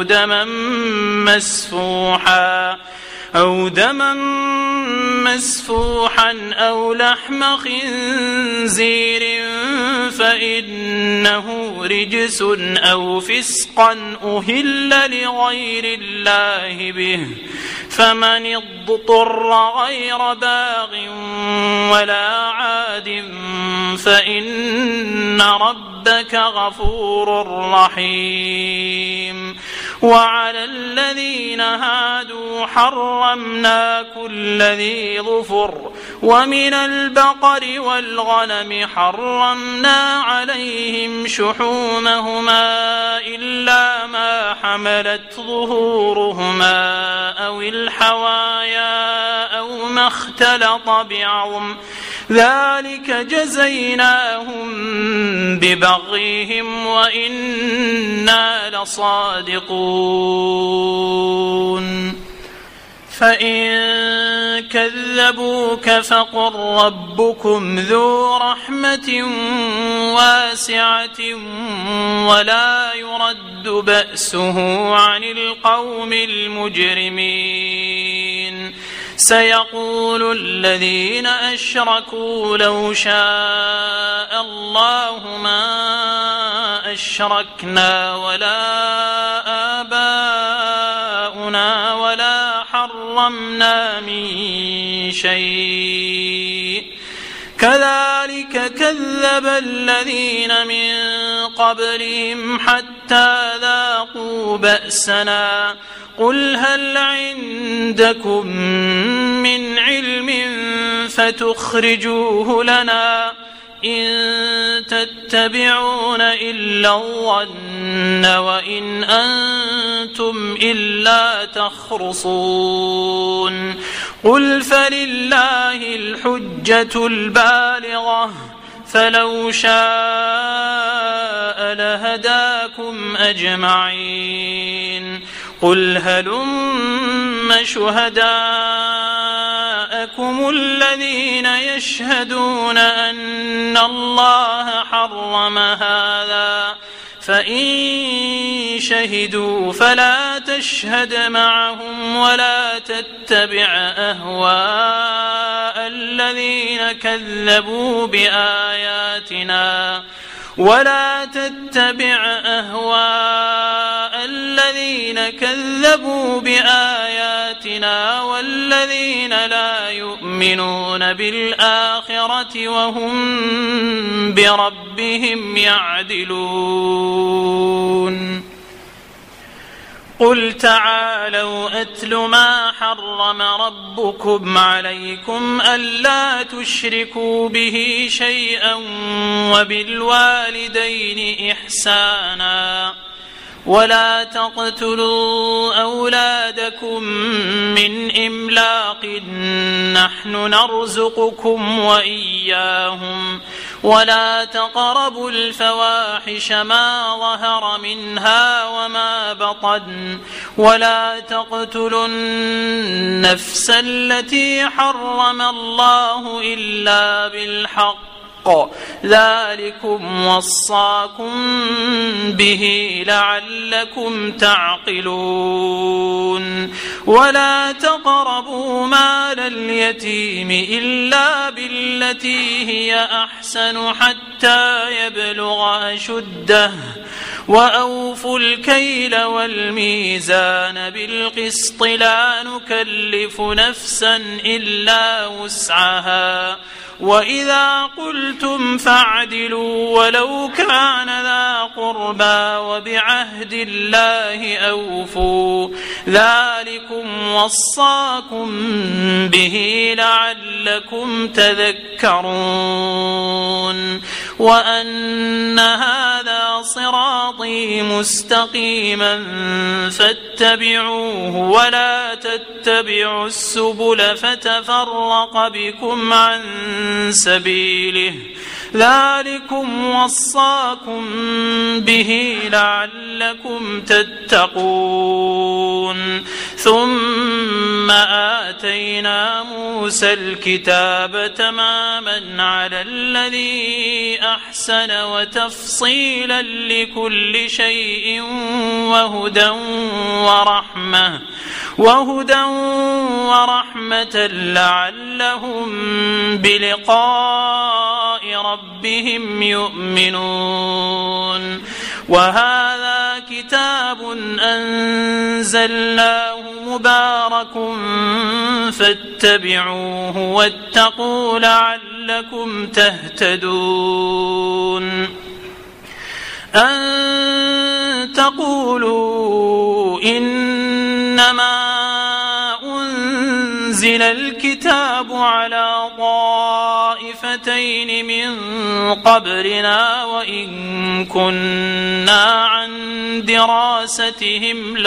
أو دما مسفوحا أو لحم خنزير فإنه رجس أو فسقا أهل لغير الله به فمن اضطر غير باغ ولا عاد فإن ربك غفور رحيم وعلى الذين هادوا حرمنا كل ذي ظفر ومن البقر والغنم حرمنا عليهم شحومهما إلا ما حملت ظهورهما أو الحوايا أو ما اختلط بعظم ذلك جزيناهم ببغيهم وإنا لصادقون فإن كذبوك فقل ربكم ذو رحمة واسعة ولا يرد بأسه عن القوم المجرمين سيقول الذين أشركوا لو شاء الله ما أشركنا ولا آباؤنا ولا حرمنا من شيء كذلك كذب الذين من قبلهم حتى ذاقوا بأسنا قل هل عندكم من علم فتخرجوه لنا إن تتبعون إلا الظن وإن أنتم إلا تخرصون قل فلله الحجة البالغة فلو شاء لهداكم أجمعين قل هلم شهداءكم الذين يشهدون أن الله حرم هذا فإن شهدوا فلا تشهد معهم ولا تتبع أهواء الذين كذبوا بآياتنا والذين لا يؤمنون بالآخرة وهم بربهم يعدلون قل تعالوا أتل ما حرم ربكم عليكم ألا تشركوا به شيئا وبالوالدين إحسانا ولا تقتلوا أولادكم من إملاق نحن نرزقكم وإياهم ولا تقربوا الفواحش ما ظهر منها وما بطن ولا تقتلوا النفس التي حرم الله إلا بالحق ذلكم وصاكم به لعلكم تعقلون ولا تقربوا مال اليتيم إلا بالتي هي أحسن حتى يبلغ أشده وأوفوا الكيل والميزان بالقسط لا نكلف نفسا إلا وسعها وإذا قلتم فاعدلوا ولو كان ذا قربى وبعهد الله أوفوا ذلكم وصاكم به لعلكم تذكرون وأن هذا صراطي مستقيما فاتبعوه ولا تتبعوا السبل فتفرق بكم عن سبيله ذلكم وصاكم به لعلكم تتقون ثم آتينا موسى الكتاب تماما على الذي أحسن وتفصيلا لكل شيء وهدى ورحمة لعلهم بلقاء ربهم يؤمنون وهذا كتاب أنزلناه مبارك فاتبعوه واتقوا لعلكم تهتدون أن تقولوا إنما أنزل الكتاب على طائفتين من قبلنا وإن كنا عن دراستهم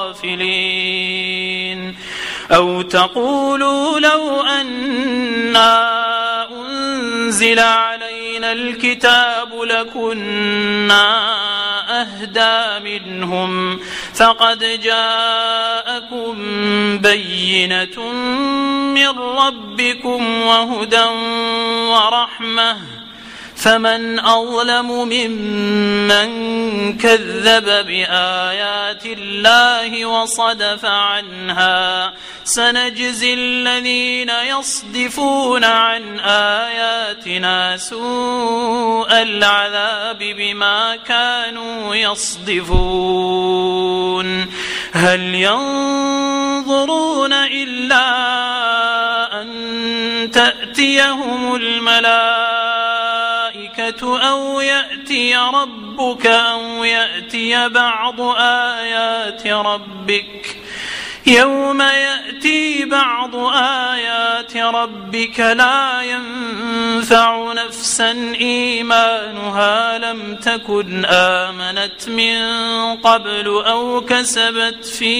لغافلين أو تقولوا لو أنا أنزل علينا الكتاب لكنا أهدى منهم فقد جاءكم بينة من ربكم وهدى ورحمة فمن أظلم ممن كذب بآيات الله وصدف عنها سنجزي الذين يصدفون عن آياتنا سوء العذاب بما كانوا يصدفون هل ينظرون إلا أن تأتيهم أو يأتي ربك أو يأتي بعض آيات ربك يوم يأتي بعض آيات ربك لا ينفع نفسا إيمانها لم تكن آمنت من قبل أو كسبت في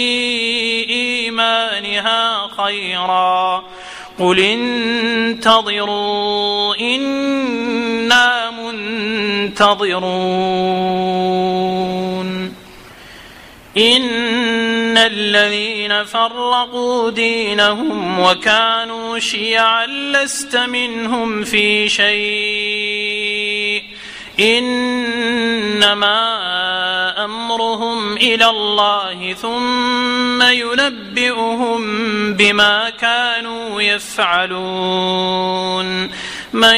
إيمانها خيرا قل انتظروا إنا منتظرون إن الذين فرقوا دينهم وكانوا شيعا لست منهم في شيء إنما أمرهم إلى الله ثم ينبئهم بما كانوا يفعلون من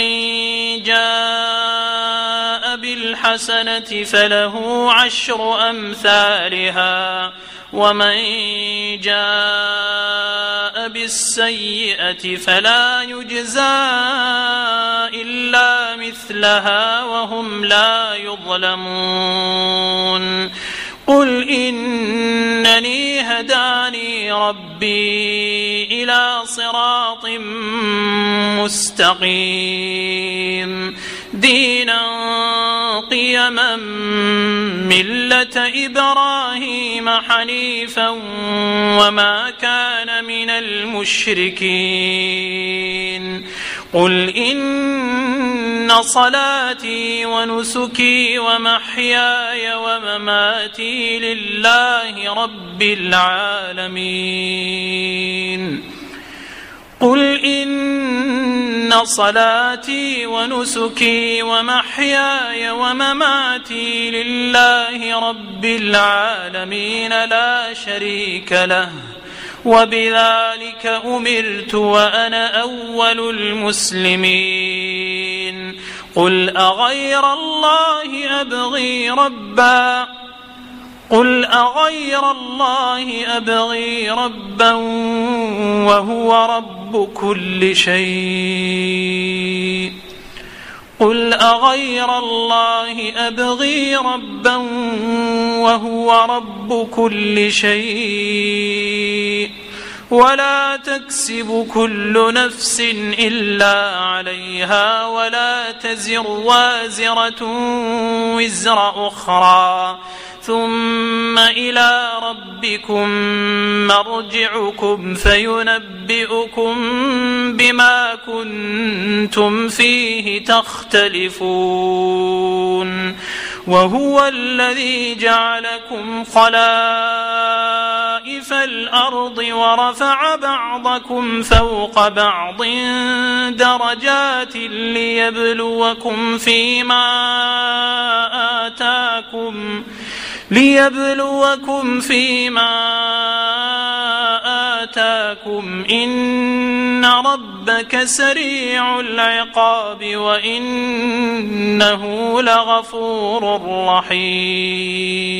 جاء بالحسنة فله 10 أمثالها ومن جاء بالسيئة فلا يجزى إلا مثلها وهم لا يظلمون قل إنني هداني ربي إلى صراط مستقيم دينا قيما ملة إبراهيم حنيفا وما كان من المشركين قل إن صلاتي ونسكي ومحياي ومماتي لله رب العالمين قل إن صلاتي ونسكي ومحياي ومماتي لله رب العالمين لا شريك له وبذلك أمرت وأنا أول المسلمين قل أغير الله أبغي ربا وهو رب كل شيء قل أغير الله أبغي ربا وهو رب كل شيء ولا تكسب كل نفس إلا عليها ولا تزر وازرة وزر أخرى ثم إلى ربكم مرجعكم فينبئكم بما كنتم فيه تختلفون وهو الذي جعلكم خلائف الأرض ورفع بعضكم فوق بعض درجات ليبلوكم فيما آتاكم إن ربك سريع العقاب وإنه لغفور رحيم